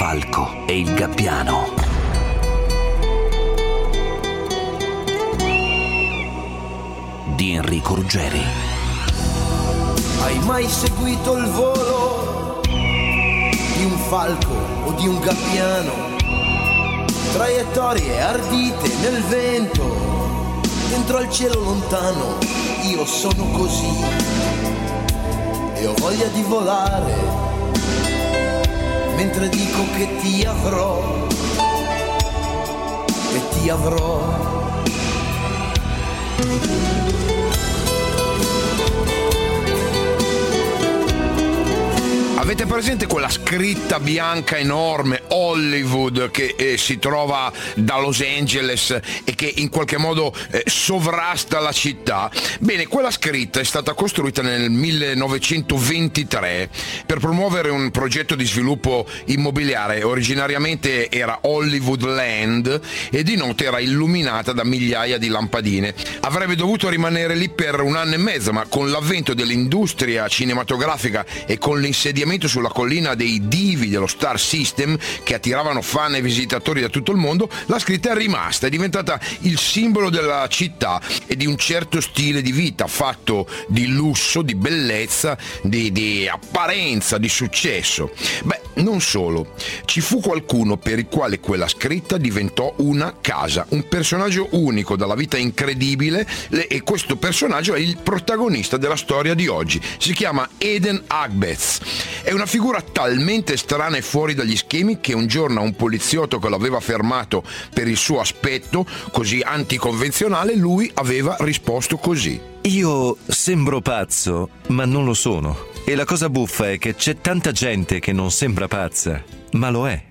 falco e il gabbiano. Di Enrico Ruggeri. Hai mai seguito il volo di un falco o di un gabbiano? Traiettorie ardite nel vento, dentro al cielo lontano. Io sono così e ho voglia di volare, mentre dico che ti avrò e ti avrò. Avete presente quella scritta bianca enorme Hollywood che si trova da Los Angeles e che in qualche modo sovrasta la città? Bene, quella scritta è stata costruita nel 1923 per promuovere un progetto di sviluppo immobiliare. Originariamente era Hollywood Land e di notte era illuminata da migliaia di lampadine. Avrebbe dovuto rimanere lì per 1 anno e mezzo, ma con l'avvento dell'industria cinematografica e con l'insediamento sulla collina dei divi dello Star System che attiravano fan e visitatori da tutto il mondo, la scritta è rimasta, è diventata il simbolo della città e di un certo stile di vita fatto di lusso, di bellezza, di apparenza, di successo. Beh, non solo, ci fu qualcuno per il quale quella scritta diventò una casa, un personaggio unico dalla vita incredibile, e questo personaggio è il protagonista della storia di oggi. Si chiama Eden Agbez. È una figura talmente strana e fuori dagli schemi che un giorno a un poliziotto che l'aveva fermato per il suo aspetto così anticonvenzionale, lui aveva risposto così: io sembro pazzo, ma non lo sono. E la cosa buffa è che c'è tanta gente che non sembra pazza, ma lo è.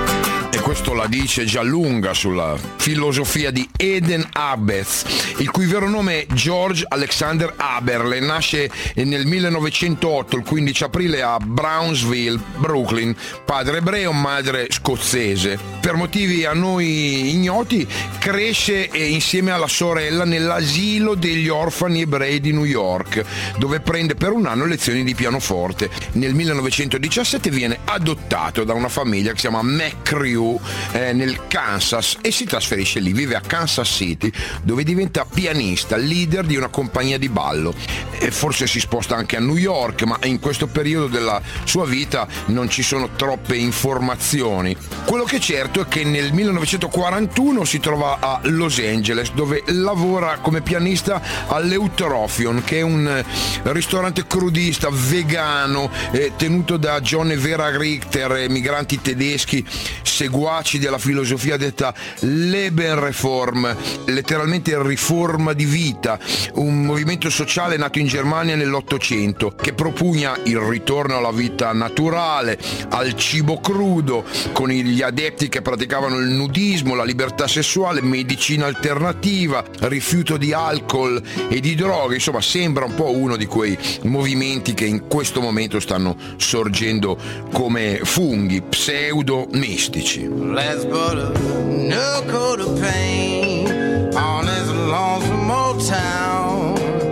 E questo la dice già lunga sulla filosofia di Eden Agbez, il cui vero nome è George Alexander Aberle. Nasce nel 1908, il 15 aprile, a Brownsville, Brooklyn, padre ebreo, madre scozzese. Per motivi a noi ignoti cresce insieme alla sorella nell'asilo degli orfani ebrei di New York, dove prende per 1 anno lezioni di pianoforte. Nel 1917 viene adottato da una famiglia che si chiama McCrew nel Kansas e si trasferisce lì, vive a Kansas City, dove diventa pianista, leader di una compagnia di ballo. E forse si sposta anche a New York, ma in questo periodo della sua vita non ci sono troppe informazioni. Quello che è certo è che nel 1941 si trova a Los Angeles, dove lavora come pianista all'Eutrophion, che è un ristorante crudista vegano tenuto da John e Vera Richter, emigranti tedeschi seguaci della filosofia detta Lebensreform, letteralmente riforma di vita, un movimento sociale nato in Germania nell'800 che propugna il ritorno alla vita naturale, al cibo crudo, con gli adepti che praticavano il nudismo, la libertà sessuale, medicina alternativa, rifiuto di alcol e di droghe. Insomma, sembra un po' uno di quei movimenti che in questo momento stanno sorgendo come funghi pseudo mistici. Let's put a new coat of paint on this lonesome old town.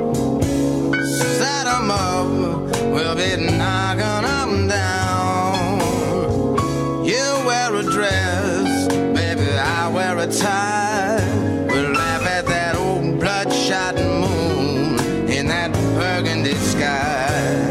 Set 'em up, we'll be knocking 'em down. You wear a dress, baby, I wear a tie. We'll laugh at that old bloodshot moon in that burgundy sky.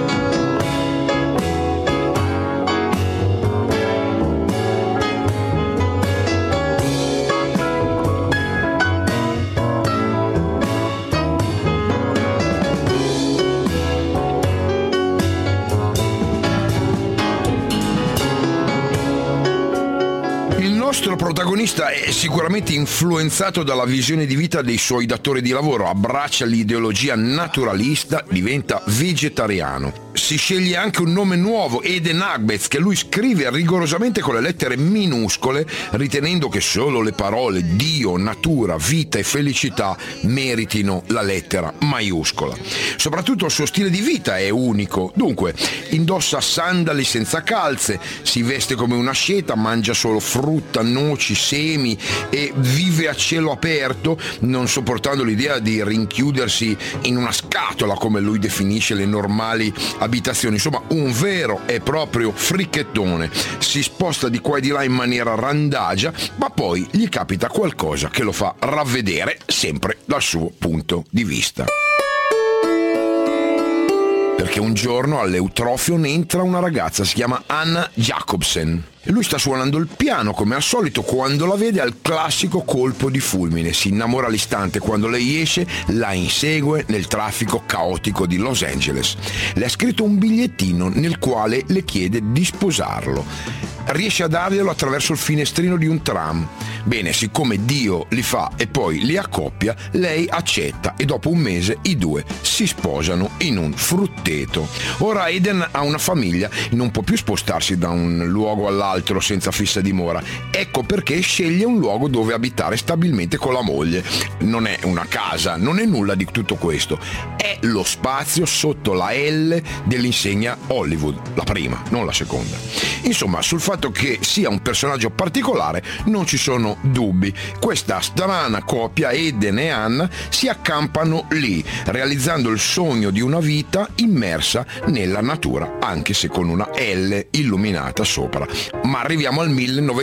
Il nostro protagonista è sicuramente influenzato dalla visione di vita dei suoi datori di lavoro, abbraccia l'ideologia naturalista, diventa vegetariano. Si sceglie anche un nome nuovo, Eden Agbez, che lui scrive rigorosamente con le lettere minuscole, ritenendo che solo le parole Dio, natura, vita e felicità meritino la lettera maiuscola. Soprattutto il suo stile di vita è unico, dunque indossa sandali senza calze, si veste come una asceta, mangia solo frutta, noci, semi e vive a cielo aperto, non sopportando l'idea di rinchiudersi in una scatola, come lui definisce le normali abitazioni, insomma un vero e proprio fricchettone. Si sposta di qua e di là in maniera randagia, ma poi gli capita qualcosa che lo fa ravvedere sempre dal suo punto di vista. Perché un giorno all'Eutrofion entra una ragazza, si chiama Anna Jacobsen. E lui sta suonando il piano come al solito, quando la vede al classico colpo di fulmine. Si innamora all'istante, quando lei esce la insegue nel traffico caotico di Los Angeles. Le ha scritto un bigliettino nel quale le chiede di sposarlo. Riesce a darglielo attraverso il finestrino di un tram. Bene, siccome Dio li fa e poi li accoppia, lei accetta e dopo un mese i due si sposano in un frutteto. Ora Eden ha una famiglia e non può più spostarsi da un luogo all'altro senza fissa dimora. Ecco perché sceglie un luogo dove abitare stabilmente con la moglie. Non è una casa, non è nulla di tutto questo. È lo spazio sotto la L dell'insegna Hollywood, la prima, non la seconda. Insomma, sul fatto che sia un personaggio particolare non ci sono dubbi. Questa strana coppia, Eden e Anna, si accampano lì, realizzando il sogno di una vita immersa nella natura, anche se con una L illuminata sopra. Ma arriviamo al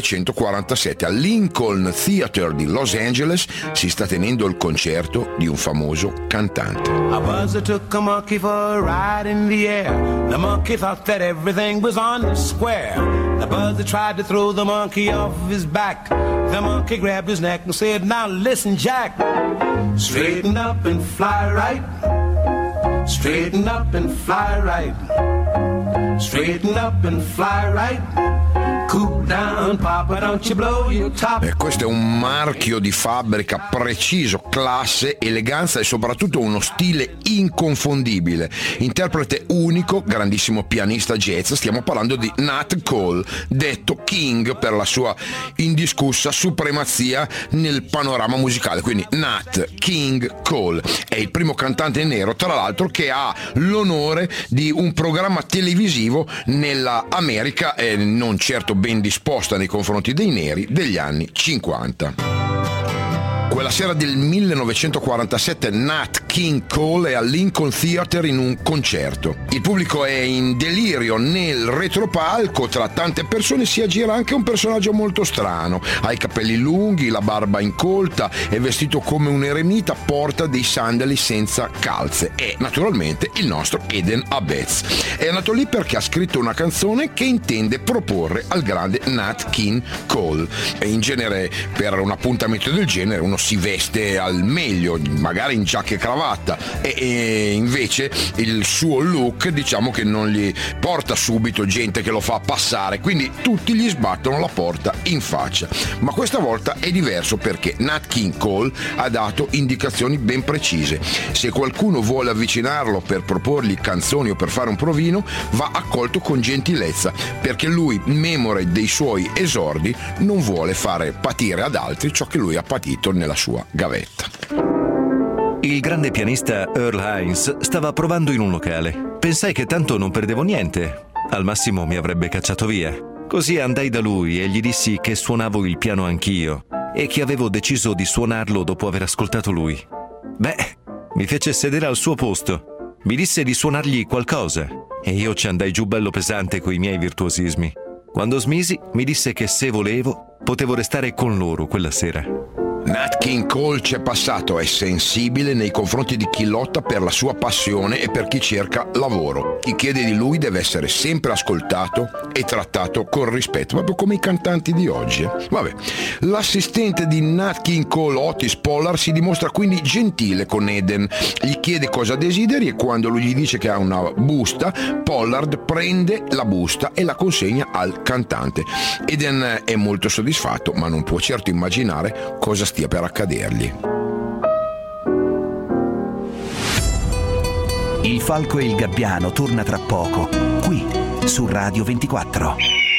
1947, al Lincoln Theatre di Los Angeles si sta tenendo il concerto di un famoso cantante. A buzzer took a monkey for a ride in the air. The monkey thought that everything was on the square. The buzzer tried to throw the monkey off his back. The monkey grabbed his neck and said, "Now listen, Jack. Straighten up and fly right. Straighten up and fly right. Straighten up and fly right. Cool down, Papa, don't you blow your top." Questo è un marchio di fabbrica preciso, classe, eleganza e soprattutto uno stile inconfondibile. Interprete unico, grandissimo pianista jazz, stiamo parlando di Nat Cole, detto King per la sua indiscussa supremazia nel panorama musicale. Quindi Nat King Cole è il primo cantante nero, tra l'altro, che ha l'onore di un programma televisivo nella America, non certo ben disposta nei confronti dei neri, degli anni 50. Quella sera del 1947 Nat King Cole è al Lincoln Theatre in un concerto. Il pubblico è in delirio nel retropalco, tra tante persone si aggira anche un personaggio molto strano. Ha i capelli lunghi, la barba incolta, è vestito come un eremita, porta dei sandali senza calze. È naturalmente il nostro Eden Abetz. È nato lì perché ha scritto una canzone che intende proporre al grande Nat King Cole. E in genere per un appuntamento del genere uno si veste al meglio, magari in giacca e cravatta, e invece il suo look diciamo che non gli porta subito gente che lo fa passare, quindi tutti gli sbattono la porta in faccia. Ma questa volta è diverso perché Nat King Cole ha dato indicazioni ben precise. Se qualcuno vuole avvicinarlo per proporgli canzoni o per fare un provino, va accolto con gentilezza, perché lui, memore dei suoi esordi, non vuole fare patire ad altri ciò che lui ha patito nella sua gavetta. Il grande pianista Earl Hines stava provando in un locale. Pensai che tanto non perdevo niente. Al massimo mi avrebbe cacciato via. Così andai da lui e gli dissi che suonavo il piano anch'io e che avevo deciso di suonarlo dopo aver ascoltato lui. Beh, mi fece sedere al suo posto. Mi disse di suonargli qualcosa e io ci andai giù bello pesante coi miei virtuosismi. Quando smisi, mi disse che se volevo, potevo restare con loro quella sera. Nat King Cole c'è passato, è sensibile nei confronti di chi lotta per la sua passione e per chi cerca lavoro. Chi chiede di lui deve essere sempre ascoltato e trattato con rispetto, proprio come i cantanti di oggi. Vabbè, l'assistente di Nat King Cole, Otis Pollard, si dimostra quindi gentile con Eden. Gli chiede cosa desideri e quando lui gli dice che ha una busta, Pollard prende la busta e la consegna al cantante. Eden è molto soddisfatto, ma non può certo immaginare cosa stia per accadergli. Il Falco e il Gabbiano torna tra poco, qui su Radio 24.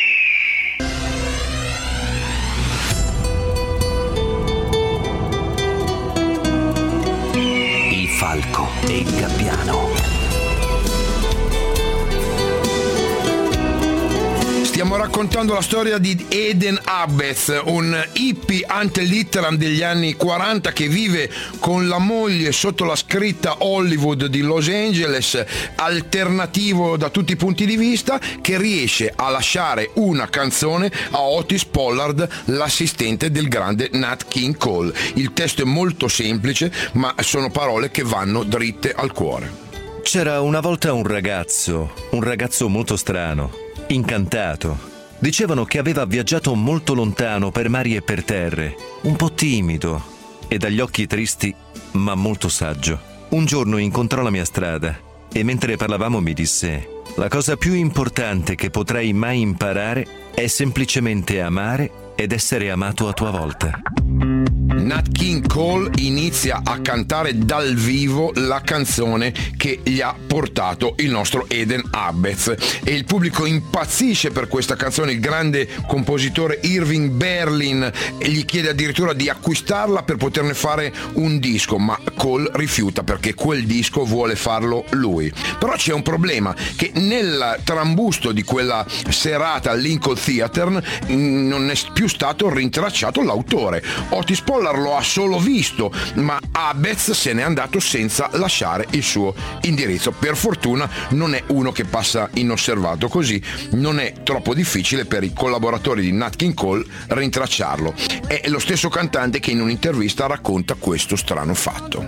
Il Falco e il Gabbiano. Stiamo raccontando la storia di Eden Abbez, un hippie ante litteram degli anni 40 che vive con la moglie sotto la scritta Hollywood di Los Angeles, alternativo da tutti i punti di vista, che riesce a lasciare una canzone a Otis Pollard, l'assistente del grande Nat King Cole. Il testo è molto semplice, ma sono parole che vanno dritte al cuore. C'era una volta un ragazzo molto strano, incantato. Dicevano che aveva viaggiato molto lontano per mari e per terre, un po' timido e dagli occhi tristi, ma molto saggio. Un giorno incontrò la mia strada e mentre parlavamo mi disse: la cosa più importante che potrai mai imparare è semplicemente amare ed essere amato a tua volta. Nat King Cole inizia a cantare dal vivo la canzone che gli ha portato il nostro Eden Abbez e il pubblico impazzisce per questa canzone. Il grande compositore Irving Berlin gli chiede addirittura di acquistarla per poterne fare un disco, ma Cole rifiuta perché quel disco vuole farlo lui. Però c'è un problema, che nel trambusto di quella serata al Lincoln Theatre non è più stato rintracciato l'autore. Otis Pollard lo ha solo visto, ma Abbez se n'è andato senza lasciare il suo indirizzo. Per fortuna non è uno che passa inosservato, così non è troppo difficile per i collaboratori di Nat King Cole rintracciarlo. È lo stesso cantante che in un'intervista racconta questo strano fatto.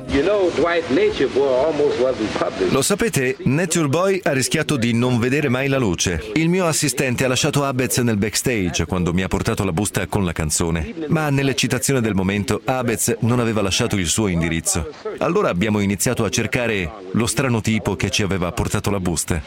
Lo sapete, Nature Boy ha rischiato di non vedere mai la luce. Il mio assistente ha lasciato Abbez nel backstage quando mi ha portato la busta con la canzone, ma nell'eccitazione del momento Abbez non aveva lasciato il suo indirizzo. Allora abbiamo iniziato a cercare lo strano tipo che ci aveva portato la busta.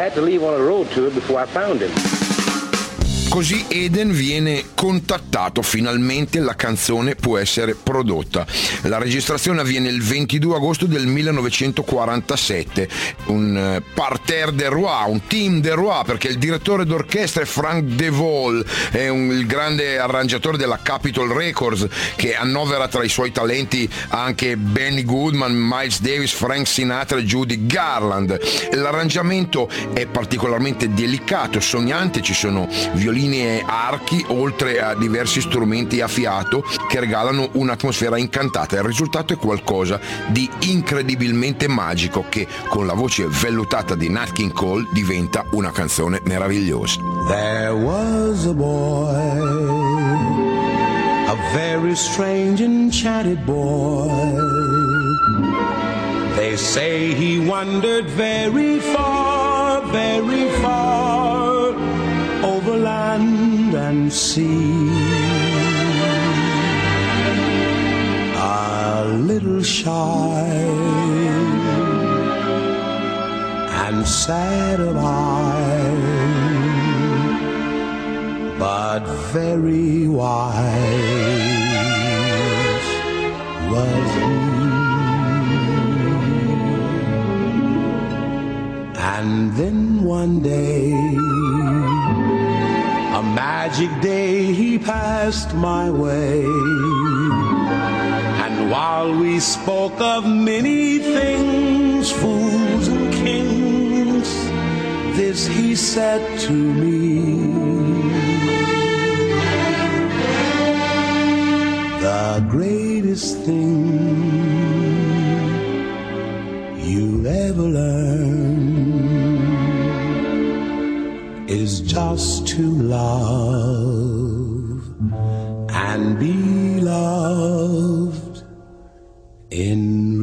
Così Eden viene contattato, finalmente la canzone può essere prodotta. La registrazione avviene il 22 agosto del 1947, un parterre de roi, un team de roi, perché il direttore d'orchestra è Frank DeVol, è il grande arrangiatore della Capitol Records, che annovera tra i suoi talenti anche Benny Goodman, Miles Davis, Frank Sinatra e Judy Garland. L'arrangiamento è particolarmente delicato, sognante, ci sono violini e archi, oltre a diversi strumenti a fiato che regalano un'atmosfera incantata. Il risultato è qualcosa di incredibilmente magico che con la voce vellutata di Nat King Cole diventa una canzone meravigliosa. There was a boy, a very strange enchanted boy. They say he wandered very far over land and sea. A little shy and sad of eye, but very wise was he. And then one day, a magic day, he passed my way. And while we spoke of many things, fools and kings, this he said to me: the greatest thing you'll ever learn is just to love and be loved in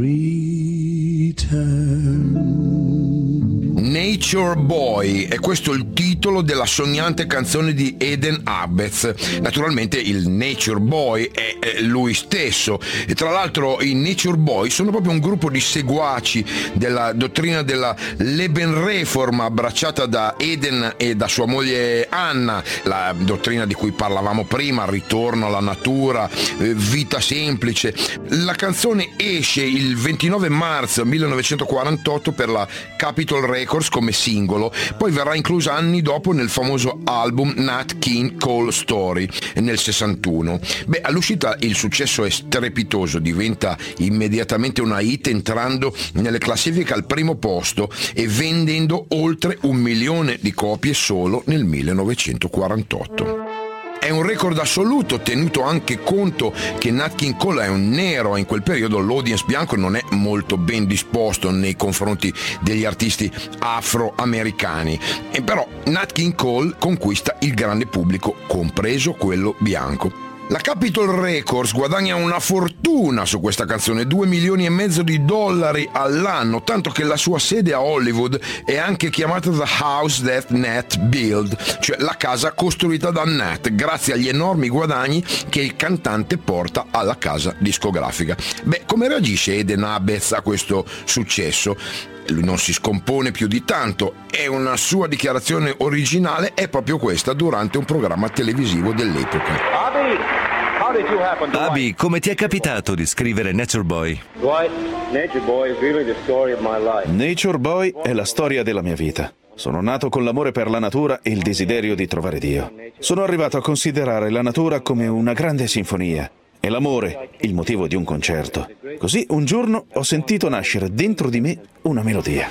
return. Nature Boy, e questo è il titolo della sognante canzone di Eden Abbez. Naturalmente il Nature Boy è lui stesso, e tra l'altro i Nature Boy sono proprio un gruppo di seguaci della dottrina della Lebensreform abbracciata da Eden e da sua moglie Anna, la dottrina di cui parlavamo prima, ritorno alla natura, vita semplice. La canzone esce il 29 marzo 1948 per la Capitol Records come singolo, poi verrà inclusa anni dopo dopo nel famoso album Nat King Cole Story nel 61. All'uscita il successo è strepitoso, diventa immediatamente una hit entrando nelle classifiche al primo posto e vendendo oltre 1 milione di copie solo nel 1948. È un record assoluto, tenuto anche conto che Nat King Cole è un nero e in quel periodo l'audience bianco non è molto ben disposto nei confronti degli artisti afroamericani. E però Nat King Cole conquista il grande pubblico, compreso quello bianco. La Capitol Records guadagna una fortuna su questa canzone, $2,5 milioni di all'anno, tanto che la sua sede a Hollywood è anche chiamata The House That Nat Built, cioè la casa costruita da Nat, grazie agli enormi guadagni che il cantante porta alla casa discografica. Come reagisce Eden Abetz a questo successo? Lui non si scompone più di tanto e una sua dichiarazione originale è proprio questa durante un programma televisivo dell'epoca. Abi, come ti è capitato di scrivere Nature Boy? Nature Boy è la storia della mia vita. Sono nato con l'amore per la natura e il desiderio di trovare Dio. Sono arrivato a considerare la natura come una grande sinfonia e l'amore il motivo di un concerto. Così un giorno ho sentito nascere dentro di me una melodia.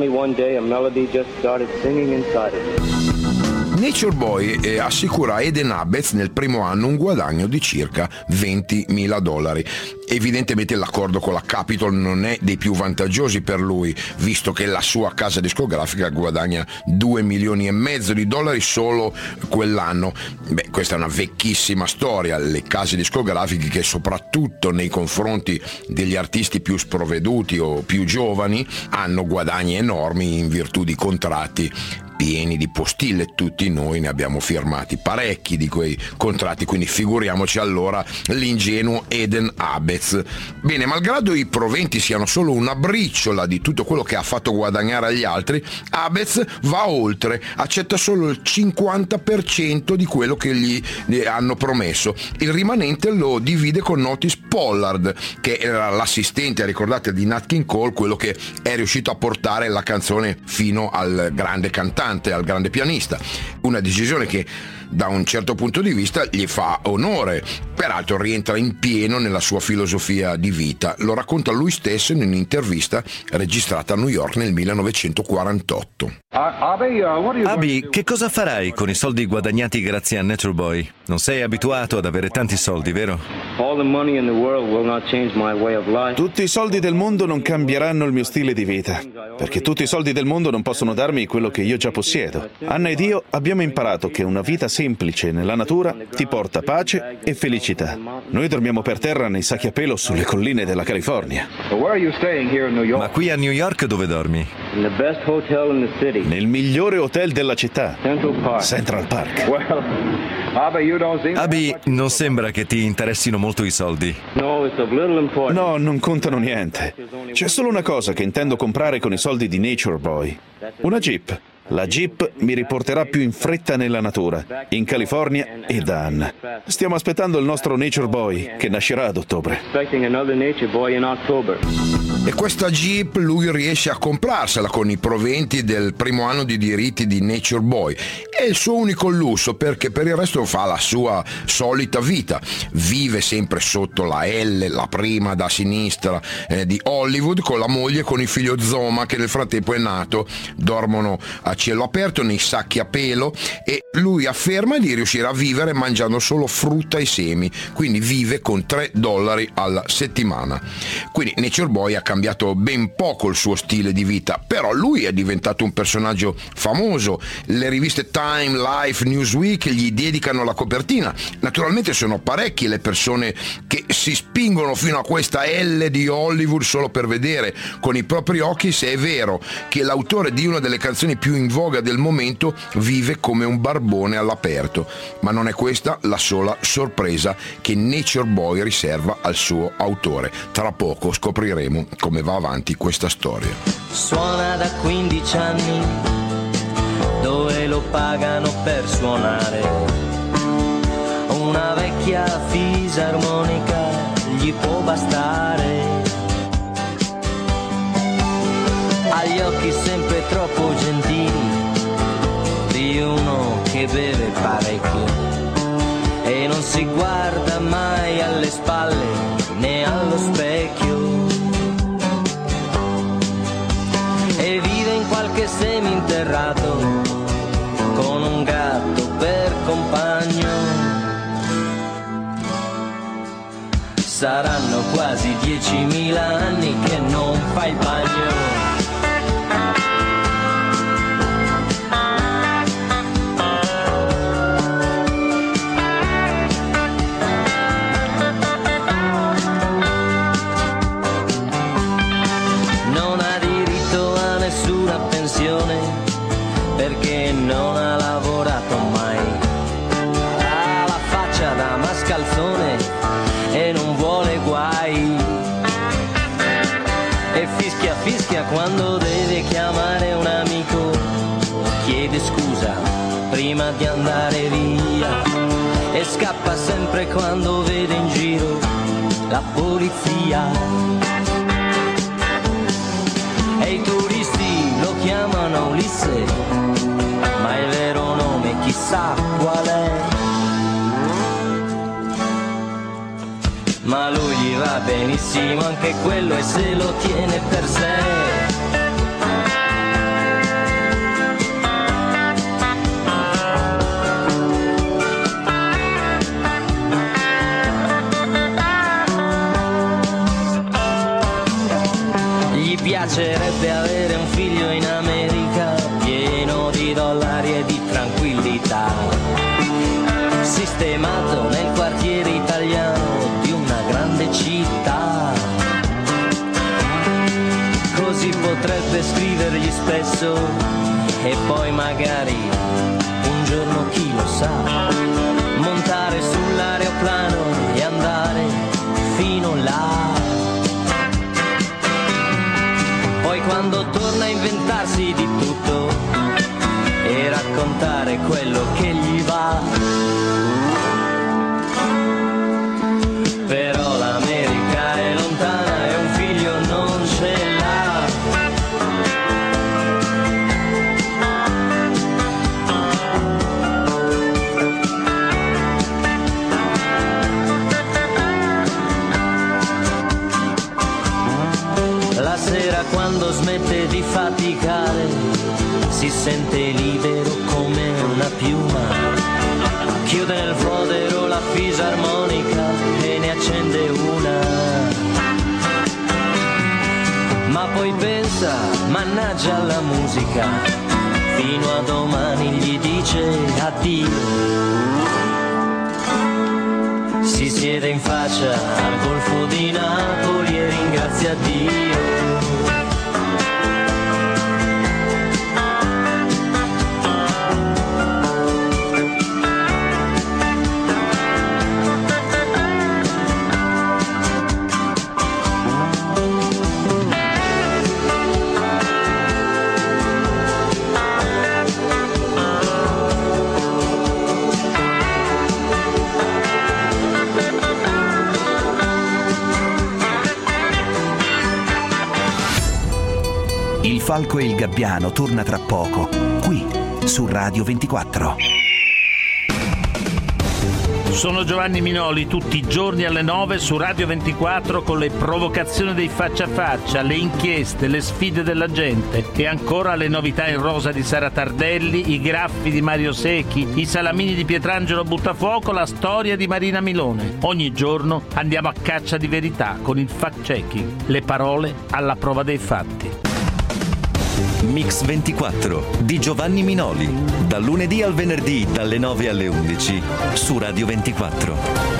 Nature Boy assicura a Eden Abetz nel primo anno un guadagno di circa $20,000. Evidentemente l'accordo con la Capitol non è dei più vantaggiosi per lui, visto che la sua casa discografica guadagna $2,5 milioni di solo quell'anno. Questa è una vecchissima storia. Le case discografiche, che soprattutto nei confronti degli artisti più sprovveduti o più giovani hanno guadagni enormi in virtù di contratti pieni di postille. Tutti noi ne abbiamo firmati parecchi di quei contratti, quindi figuriamoci allora l'ingenuo Eden Abetz. Malgrado i proventi siano solo una briciola di tutto quello che ha fatto guadagnare agli altri, Abetz va oltre, accetta solo il 50% di quello che gli hanno promesso. Il rimanente lo divide con Otis Pollard, che era l'assistente, ricordate, di Nat King Cole, quello che è riuscito a portare la canzone fino al grande cantante, al grande pianista. Una decisione che da un certo punto di vista gli fa onore, peraltro rientra in pieno nella sua filosofia di vita. Lo racconta lui stesso in un'intervista registrata a New York nel 1948. Abi, che cosa farai con i soldi guadagnati grazie a Nature Boy? Non sei abituato ad avere tanti soldi, vero? Tutti i soldi del mondo non cambieranno il mio stile di vita, perché tutti i soldi del mondo non possono darmi quello che io già possiedo. Anna ed io abbiamo imparato che una vita semplice nella natura ti porta pace e felicità. Noi dormiamo per terra nei sacchi a pelo sulle colline della California. Ma qui a New York dove dormi? Nel migliore hotel della città, Central Park. Abi, non sembra che ti interessino molto i soldi. No, non contano niente. C'è solo una cosa che intendo comprare con i soldi di Nature Boy: una Jeep. La Jeep mi riporterà più in fretta nella natura, in California e da Anna. Stiamo aspettando il nostro Nature Boy, che nascerà ad ottobre. E questa Jeep lui riesce a comprarsela con i proventi del primo anno di diritti di Nature Boy. È il suo unico lusso, perché per il resto fa la sua solita vita. Vive sempre sotto la L, la prima da sinistra, di Hollywood, con la moglie e con il figlio Zoma, che nel frattempo è nato. Dormono a cielo aperto nei sacchi a pelo e lui afferma di riuscire a vivere mangiando solo frutta e semi, quindi vive con $3 alla settimana. Quindi Nature Boy ha cambiato ben poco il suo stile di vita, però lui è diventato un personaggio famoso. Le riviste Time, Life, Newsweek gli dedicano la copertina. Naturalmente sono parecchie le persone che si spingono fino a questa L di Hollywood solo per vedere con i propri occhi se è vero che l'autore di una delle canzoni più in voga del momento vive come un barbone all'aperto. Ma non è questa la sola sorpresa che Nature Boy riserva al suo autore. Tra poco scopriremo come va avanti questa storia. Suona da 15 anni, dove lo pagano per suonare. Una vecchia fisarmonica gli può bastare. Ha gli occhi sempre troppo gentili di che beve parecchio e non si guarda mai alle spalle né allo specchio, e vive in qualche seminterrato con un gatto per compagno. Saranno quasi 10.000 anni che non fa il bagno. Non ha diritto a nessuna pensione perché non ha lavorato mai. Ha la faccia da mascalzone e non vuole guai, e fischia quando deve chiamare un amico, chiede scusa prima di andare via e scappa sempre quando vede in giro la polizia. E i turisti lo chiamano Ulisse, ma il vero nome chissà qual è. Ma lui gli va benissimo anche quello e se lo tiene per sé. Gli piacerebbe avere un figlio in America pieno di dollari e di tranquillità, sistemato nel quartiere italiano di una grande città. Così potrebbe scrivergli spesso e poi magari un giorno, chi lo sa, montare sull'aeroplano e andare fino là. Poi quando torna a inventarsi di tutto e raccontare quello che gli va. Però l'America è lontana e un figlio non ce l'ha. La sera quando smette di faticare si sente libero come una piuma. Chiude nel fodero la fisarmonica e ne accende una. Ma poi pensa, mannaggia alla musica, fino a domani gli dice addio. Si siede in faccia al golfo di Napoli e ringrazia Dio. Il Falco e il Gabbiano torna tra poco, qui su Radio 24. Sono Giovanni Minoli, tutti i giorni alle 9 su Radio 24 con le provocazioni dei faccia a faccia, le inchieste, le sfide della gente e ancora le novità in rosa di Sara Tardelli, i graffi di Mario Secchi, i salamini di Pietrangelo Buttafuoco, la storia di Marina Milone. Ogni giorno andiamo a caccia di verità con il fact-checking, le parole alla prova dei fatti. Mix 24 di Giovanni Minoli, dal lunedì al venerdì dalle 9 alle 11 su Radio 24.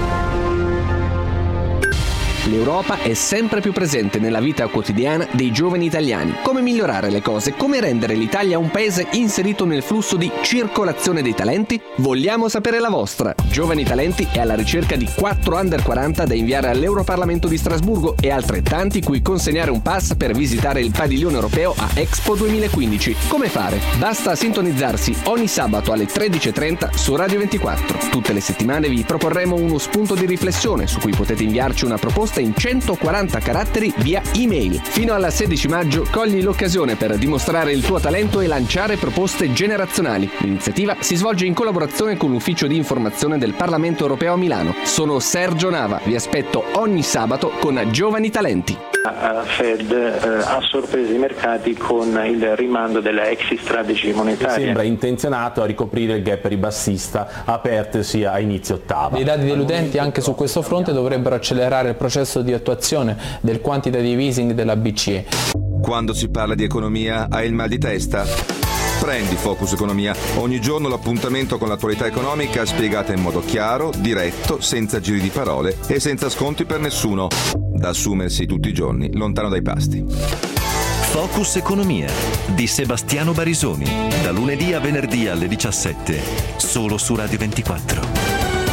L'Europa è sempre più presente nella vita quotidiana dei giovani italiani. Come migliorare le cose? Come rendere l'Italia un paese inserito nel flusso di circolazione dei talenti? Vogliamo sapere la vostra. Giovani Talenti è alla ricerca di 4 under 40 da inviare all'Europarlamento di Strasburgo e altrettanti cui consegnare un pass per visitare il padiglione europeo a Expo 2015. Come fare? Basta sintonizzarsi ogni sabato alle 13.30 su Radio 24. Tutte le settimane vi proporremo uno spunto di riflessione su cui potete inviarci una proposta risposta in 140 caratteri via email. Fino al 16 maggio cogli l'occasione per dimostrare il tuo talento e lanciare proposte generazionali. L'iniziativa si svolge in collaborazione con l'Ufficio di Informazione del Parlamento Europeo a Milano. Sono Sergio Nava, vi aspetto ogni sabato con Giovani Talenti. La Fed ha sorpreso i mercati con il rimando della exit strategy monetaria. Sembra intenzionato a ricoprire il gap ribassista apertosi a inizio ottava. I dati deludenti anche su questo fronte dovrebbero accelerare il processo di attuazione del quantitative easing della BCE. Quando si parla di economia hai il mal di testa? Prendi Focus Economia, ogni giorno l'appuntamento con l'attualità economica spiegata in modo chiaro, diretto, senza giri di parole e senza sconti per nessuno. Da assumersi tutti i giorni, lontano dai pasti. Focus Economia di Sebastiano Barisoni, da lunedì a venerdì alle 17, solo su Radio 24.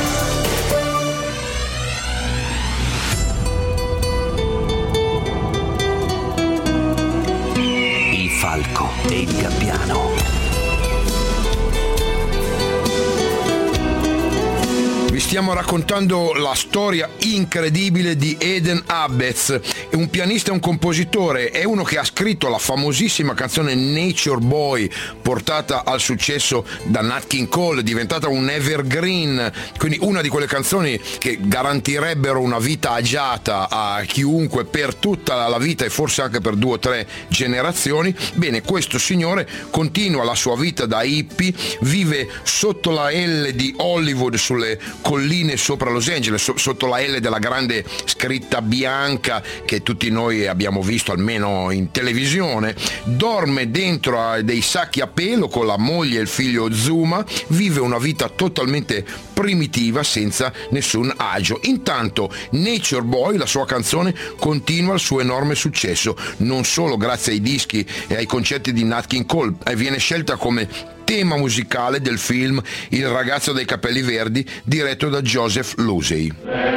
Il falco e il gabbiano. Vi stiamo raccontando la storia incredibile di Eden Abetz. È un pianista e un compositore, è uno che ha scritto la famosissima canzone Nature Boy, portata al successo da Nat King Cole, diventata un evergreen, quindi una di quelle canzoni che garantirebbero una vita agiata a chiunque per tutta la vita e forse anche per 2 o 3 generazioni. Bene, questo signore continua la sua vita da hippie, vive sotto la L di Hollywood, sulle colline sopra Los Angeles, sotto la L della grande scritta bianca che tutti noi abbiamo visto almeno in televisione, dorme dentro a dei sacchi a pelo con la moglie e il figlio Zuma, vive una vita totalmente primitiva senza nessun agio. Intanto Nature Boy, la sua canzone, continua il suo enorme successo, non solo grazie ai dischi e ai concerti di Nat King Cole, viene scelta come tema musicale del film Il ragazzo dai capelli verdi, diretto da Joseph Losey.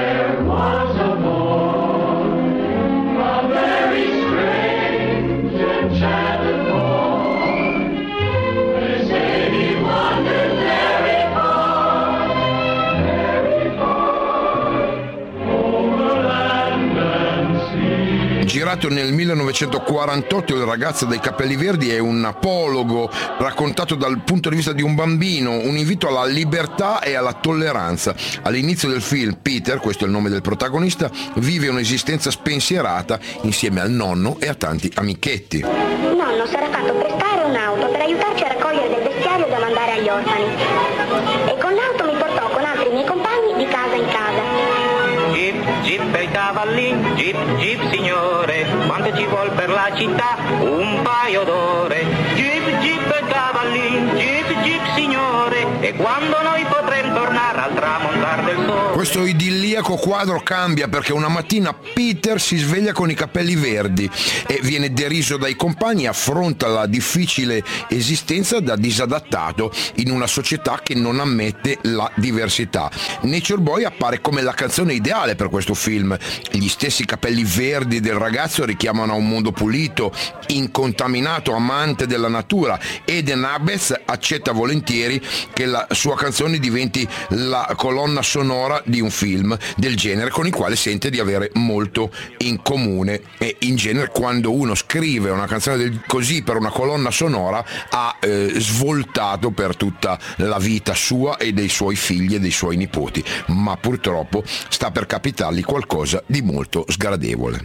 Girato nel 1948, Il ragazzo dai capelli verdi è un apologo raccontato dal punto di vista di un bambino, un invito alla libertà e alla tolleranza. All'inizio del film Peter, questo è il nome del protagonista, vive un'esistenza spensierata insieme al nonno e a tanti amichetti. Nonno si era fatto prestare un'auto per aiutarci a raccogliere del bestiario da mandare agli orfani e con l'auto mi portò con altri miei compagni di casa in casa. Jeep, jeep per i cavallini, jeep, jeep signore, quanto ci vuol per la città? Un paio d'ore. Jeep, jeep per i cavallini, jeep, jeep signore, e quando noi potremo tornare al tramontar del sole? Questo idilliaco quadro cambia perché una mattina Peter si sveglia con i capelli verdi e viene deriso dai compagni e affronta la difficile esistenza da disadattato in una società che non ammette la diversità. Nature Boy appare come la canzone ideale per questo film. Gli stessi capelli verdi del ragazzo richiamano a un mondo pulito, incontaminato, amante della natura. Eden Abetz accetta volentieri che la sua canzone diventi la colonna sonora di un film del genere con il quale sente di avere molto in comune, e in genere quando uno scrive una canzone così per una colonna sonora ha svoltato per tutta la vita sua e dei suoi figli e dei suoi nipoti, ma purtroppo sta per capitargli qualcosa di molto sgradevole.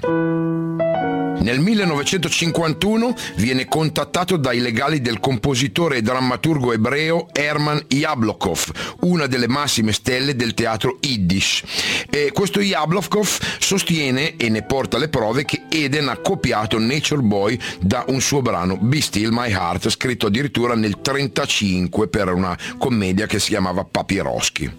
Nel 1951 viene contattato dai legali del compositore e drammaturgo ebreo Herman Jablokov, una delle massime stelle del teatro Yiddish. E questo Jablokov sostiene e ne porta le prove che Eden ha copiato Nature Boy da un suo brano Be Still My Heart, scritto addirittura nel 1935 per una commedia che si chiamava Papiroschi.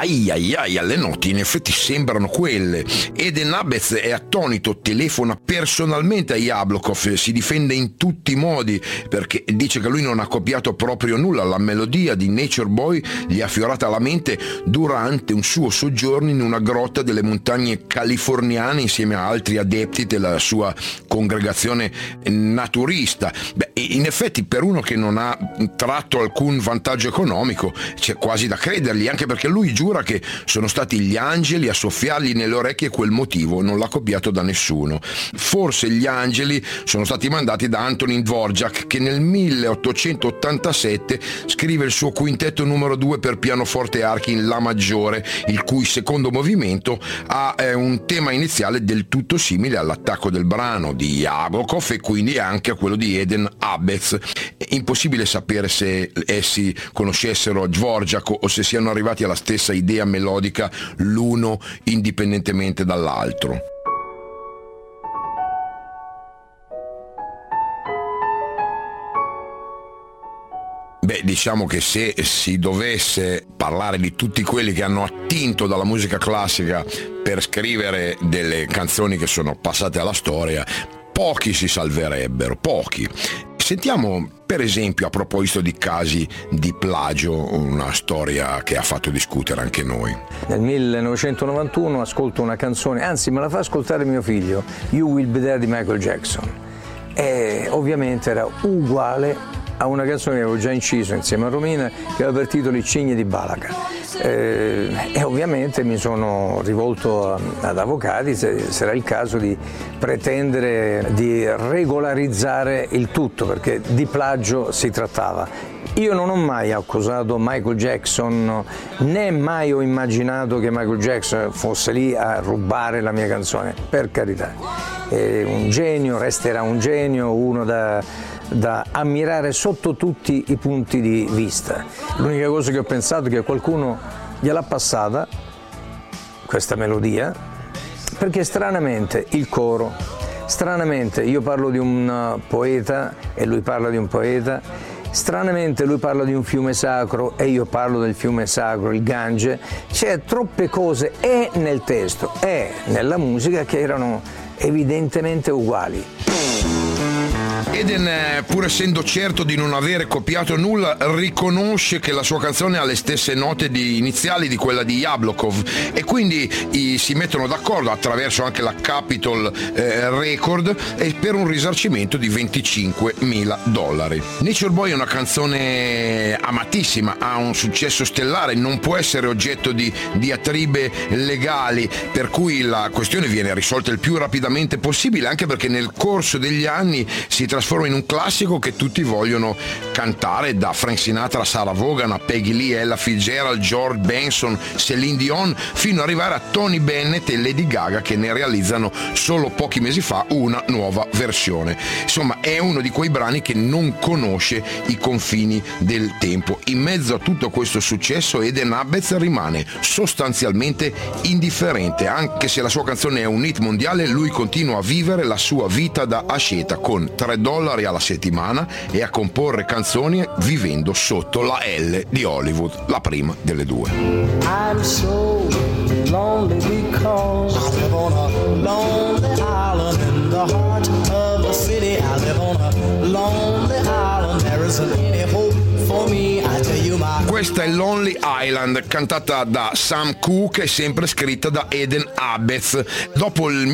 ai ai ai, alle notti in effetti sembrano quelle. Eden Abetz è attonito, telefona personalmente a Jablokov, si difende in tutti i modi perché dice che lui non ha copiato proprio nulla. La melodia di Nature Boy gli è affiorata alla mente durante un suo soggiorno in una grotta delle montagne californiane insieme a altri adepti della sua congregazione naturista. Beh, in effetti per uno che non ha tratto alcun vantaggio economico c'è quasi da credergli, anche perché lui giura che sono stati gli angeli a soffiargli nelle orecchie quel motivo, non l'ha copiato da nessuno. Forse gli angeli sono stati mandati da Antonin Dvorak, che nel 1887 scrive il suo quintetto numero 2 per pianoforte e archi in La maggiore, il cui secondo movimento ha un tema iniziale del tutto simile all'attacco del brano di Jablokov e quindi anche a quello di Eden Abetz. È impossibile sapere se essi conoscessero Dvorak o se siano arrivati alla stessa idea melodica l'uno indipendentemente dall'altro. Beh, diciamo che se si dovesse parlare di tutti quelli che hanno attinto dalla musica classica per scrivere delle canzoni che sono passate alla storia, pochi si salverebbero, pochi. Sentiamo per esempio, a proposito di casi di plagio, una storia che ha fatto discutere anche noi. Nel 1991 ascolto una canzone, anzi me la fa ascoltare mio figlio, You Will Be There di Michael Jackson, e ovviamente era uguale a una canzone che avevo già inciso insieme a Romina, che aveva per titolo I cigni di Balaca, e ovviamente mi sono rivolto ad avvocati se era il caso di pretendere di regolarizzare il tutto, perché di plagio si trattava. Io non ho mai accusato Michael Jackson, né mai ho immaginato che Michael Jackson fosse lì a rubare la mia canzone, per carità. È un genio, resterà un genio, uno da ammirare sotto tutti i punti di vista. L'unica cosa che ho pensato è che qualcuno gliel'ha passata, questa melodia, perché stranamente il coro, stranamente io parlo di un poeta e lui parla di un poeta, stranamente lui parla di un fiume sacro e io parlo del fiume sacro, il Gange. C'è troppe cose e nel testo e nella musica che erano evidentemente uguali. Eden, pur essendo certo di non avere copiato nulla, riconosce che la sua canzone ha le stesse note iniziali di quella di Jablokov e quindi si mettono d'accordo attraverso anche la Capitol Record per un risarcimento di $25.000. Nature Boy è una canzone amatissima, ha un successo stellare, non può essere oggetto di diatribe legali, per cui la questione viene risolta il più rapidamente possibile, anche perché nel corso degli anni si trasforma in un classico che tutti vogliono cantare, da Frank Sinatra a Sarah Vaughan a Peggy Lee, Ella Fitzgerald, George Benson, Céline Dion, fino ad arrivare a Tony Bennett e Lady Gaga, che ne realizzano solo pochi mesi fa una nuova versione. Insomma, è uno di quei brani che non conosce i confini del tempo. In mezzo a tutto questo successo Eden Abetz rimane sostanzialmente indifferente. Anche se la sua canzone è un hit mondiale, lui continua a vivere la sua vita da asceta con $3 alla settimana e a comporre canzoni vivendo sotto la L di Hollywood, la prima delle due. I'm so lonely because I live on a lonely island in the heart of the city. I live on a lonely island, there isn't any hope for me. I tell you my... Questa è Lonely Island, cantata da Sam Cooke e sempre scritta da Eden Abetz. Dopo il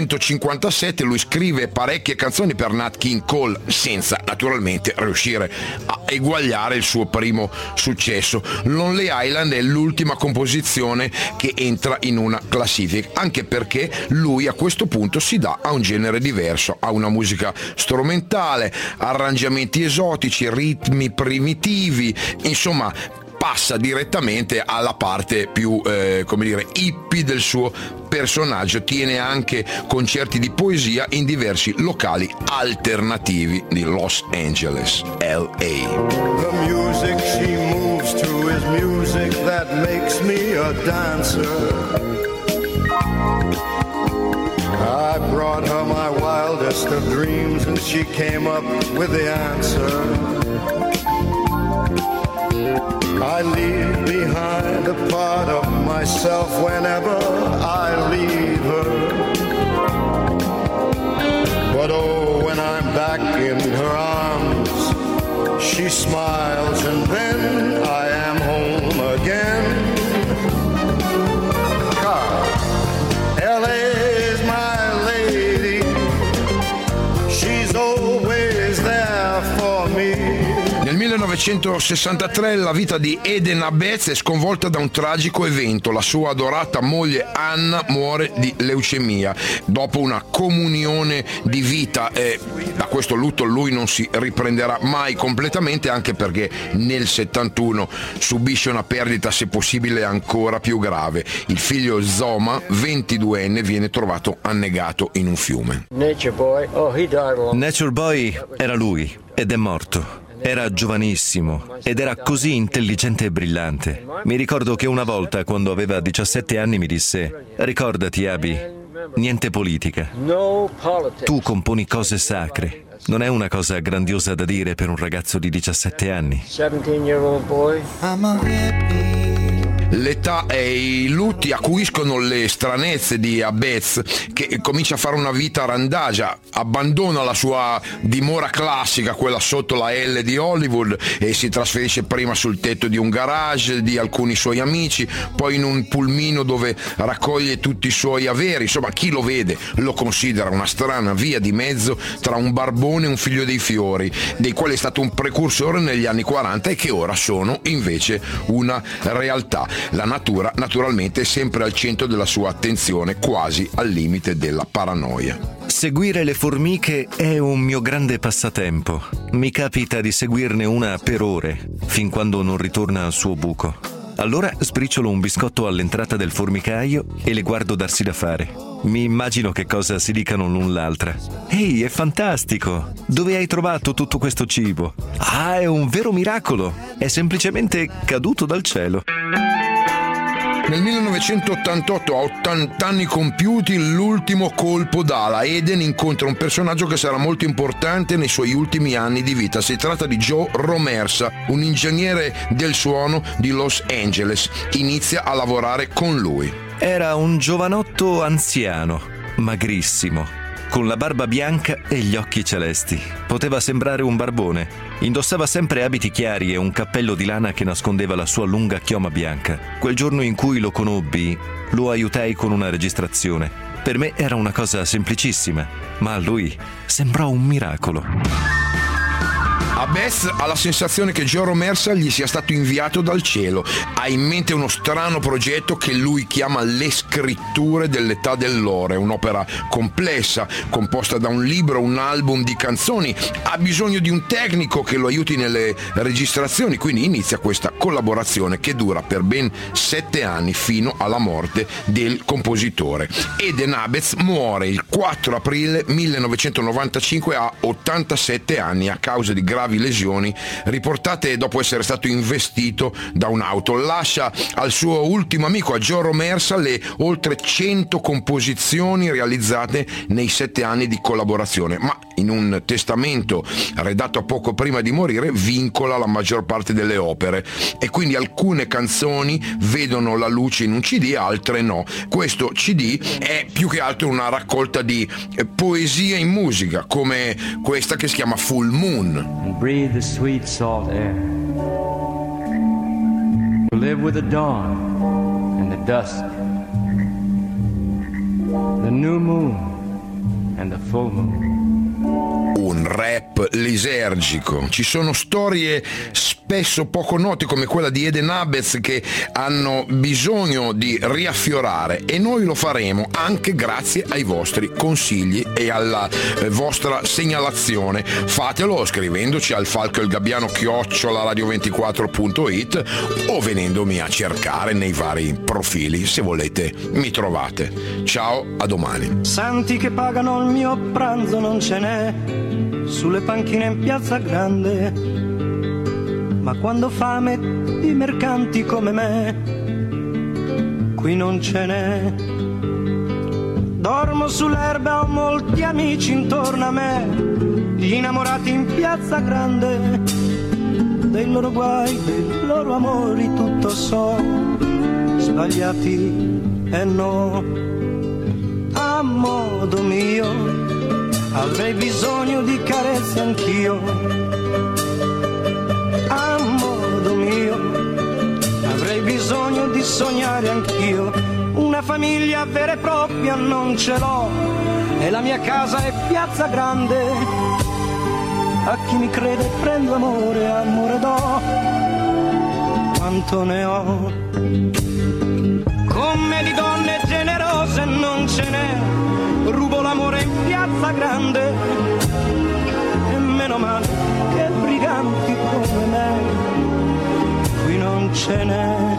1957 lui scrive parecchie canzoni per Nat King Cole, senza naturalmente riuscire a eguagliare il suo primo successo. Lonely Island è l'ultima composizione che entra in una classifica, anche perché lui a questo punto si dà a un genere diverso, a una musica strumentale, arrangiamenti esotici, ritmi primitivi, insomma passa direttamente alla parte più hippie del suo personaggio. Tiene anche concerti di poesia in diversi locali alternativi di Los Angeles, LA. The music she moves to is music that makes me a dancer. I brought her my wildest of dreams and she came up with the answer. I leave behind a part of myself whenever I leave her. But oh, when I'm back in her arms, she smiles and then I am home again. LA's my lady, she's always there for me. Nel 1963 la vita di Eden Abetz è sconvolta da un tragico evento. La sua adorata moglie Anna muore di leucemia dopo una comunione di vita e da questo lutto lui non si riprenderà mai completamente, anche perché nel 71 subisce una perdita se possibile ancora più grave. Il figlio Zoma, 22enne, viene trovato annegato in un fiume. Nature Boy era lui ed è morto. Era giovanissimo ed era così intelligente e brillante. Mi ricordo che una volta, quando aveva 17 anni, mi disse: ricordati, Abi, niente politica. Tu componi cose sacre. Non è una cosa grandiosa da dire per un ragazzo di 17 anni. L'età e i lutti acuiscono le stranezze di Abetz, che comincia a fare una vita randagia, abbandona la sua dimora classica, quella sotto la L di Hollywood, e si trasferisce prima sul tetto di un garage di alcuni suoi amici, poi in un pulmino dove raccoglie tutti i suoi averi. Insomma, chi lo vede lo considera una strana via di mezzo tra un barbone e un figlio dei fiori, dei quali è stato un precursore negli anni 40 e che ora sono invece una realtà. La natura naturalmente è sempre al centro della sua attenzione, quasi al limite della paranoia. Seguire le formiche è un mio grande passatempo. Mi capita di seguirne una per ore, fin quando non ritorna al suo buco. Allora sbriciolo un biscotto all'entrata del formicaio e le guardo darsi da fare. Mi immagino che cosa si dicano l'un l'altra. Ehi, è fantastico! Dove hai trovato tutto questo cibo? Ah, è un vero miracolo! È semplicemente caduto dal cielo. Nel 1988, a 80 anni compiuti, l'ultimo colpo d'ala. Eden incontra un personaggio che sarà molto importante nei suoi ultimi anni di vita. Si tratta di Joe Romersa, un ingegnere del suono di Los Angeles. Inizia a lavorare con lui. Era un giovanotto anziano, magrissimo, con la barba bianca e gli occhi celesti. Poteva sembrare un barbone. Indossava sempre abiti chiari e un cappello di lana che nascondeva la sua lunga chioma bianca. Quel giorno in cui lo conobbi, lo aiutai con una registrazione. Per me era una cosa semplicissima, ma a lui sembrò un miracolo. Abetz ha la sensazione che Joe Romersa gli sia stato inviato dal cielo. Ha in mente uno strano progetto che lui chiama Le scritture dell'età dell'oro. È un'opera complessa, composta da un libro, un album di canzoni. Ha bisogno di un tecnico che lo aiuti nelle registrazioni, quindi inizia questa collaborazione che dura per ben 7 anni, fino alla morte del compositore. Eden Abetz muore il 4 aprile 1995 a 87 anni a causa di gravi lesioni riportate dopo essere stato investito da un'auto. Lascia al suo ultimo amico, a Joe Romersa, le oltre 100 composizioni realizzate nei 7 anni di collaborazione, ma in un testamento redatto poco prima di morire vincola la maggior parte delle opere e quindi alcune canzoni vedono la luce in un CD, altre no. Questo CD è più che altro una raccolta di poesie in musica, come questa che si chiama Full Moon. Breathe the sweet salt air. To live with the dawn and the dusk, the new moon and the full moon. Un rap lisergico. Ci sono storie spesso poco note come quella di Eden Abetz che hanno bisogno di riaffiorare e noi lo faremo anche grazie ai vostri consigli e alla vostra segnalazione. Fatelo scrivendoci al falcoilgabbiano@radio24.it o venendomi a cercare nei vari profili. Se volete mi trovate. Ciao, a domani. Santi che pagano il mio pranzo non ce n'è sulle panchine in Piazza Grande, ma quando fame di mercanti come me qui non ce n'è. Dormo sull'erba, ho molti amici intorno a me, gli innamorati in Piazza Grande, dei loro guai, dei loro amori tutto so. sbagliati e no, a modo mio avrei bisogno di carezze anch'io, a modo mio avrei bisogno di sognare anch'io, una famiglia vera e propria non ce l'ho e la mia casa è piazza grande. A chi mi crede prendo amore, amore do, quanto ne ho. Come di donne generose non ce n'è, rubo l'amore in piazza grande. E meno male che briganti come me qui non ce n'è.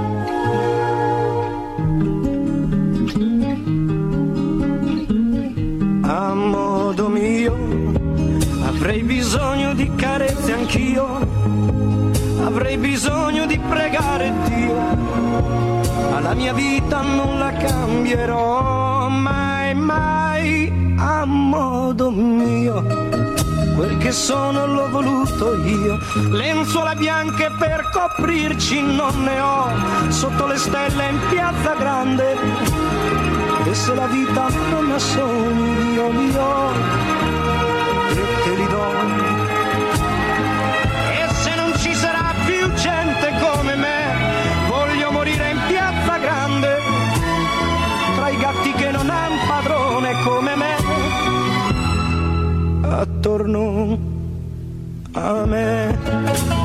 A modo mio avrei bisogno di carezze anch'io, avrei bisogno di pregare Dio, ma la mia vita non la cambierò mai, mai, a modo mio. Quel che sono l'ho voluto io, lenzuola bianche per coprirci non ne ho, sotto le stelle in piazza grande, e se la vita non ha sogni io li ho. Te li do. E se non ci sarà più gente come me, voglio morire in piazza grande, tra i gatti che non han padrone come me, attorno a me.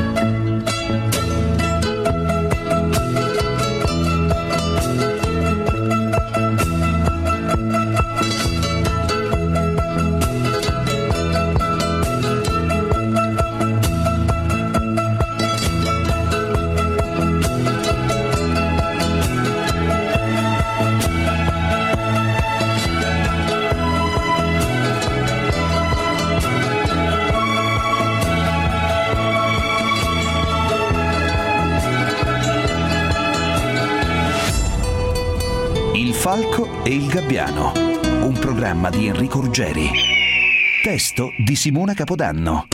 Il falco e il gabbiano, un programma di Enrico Ruggeri. Testo di Simona Capodanno.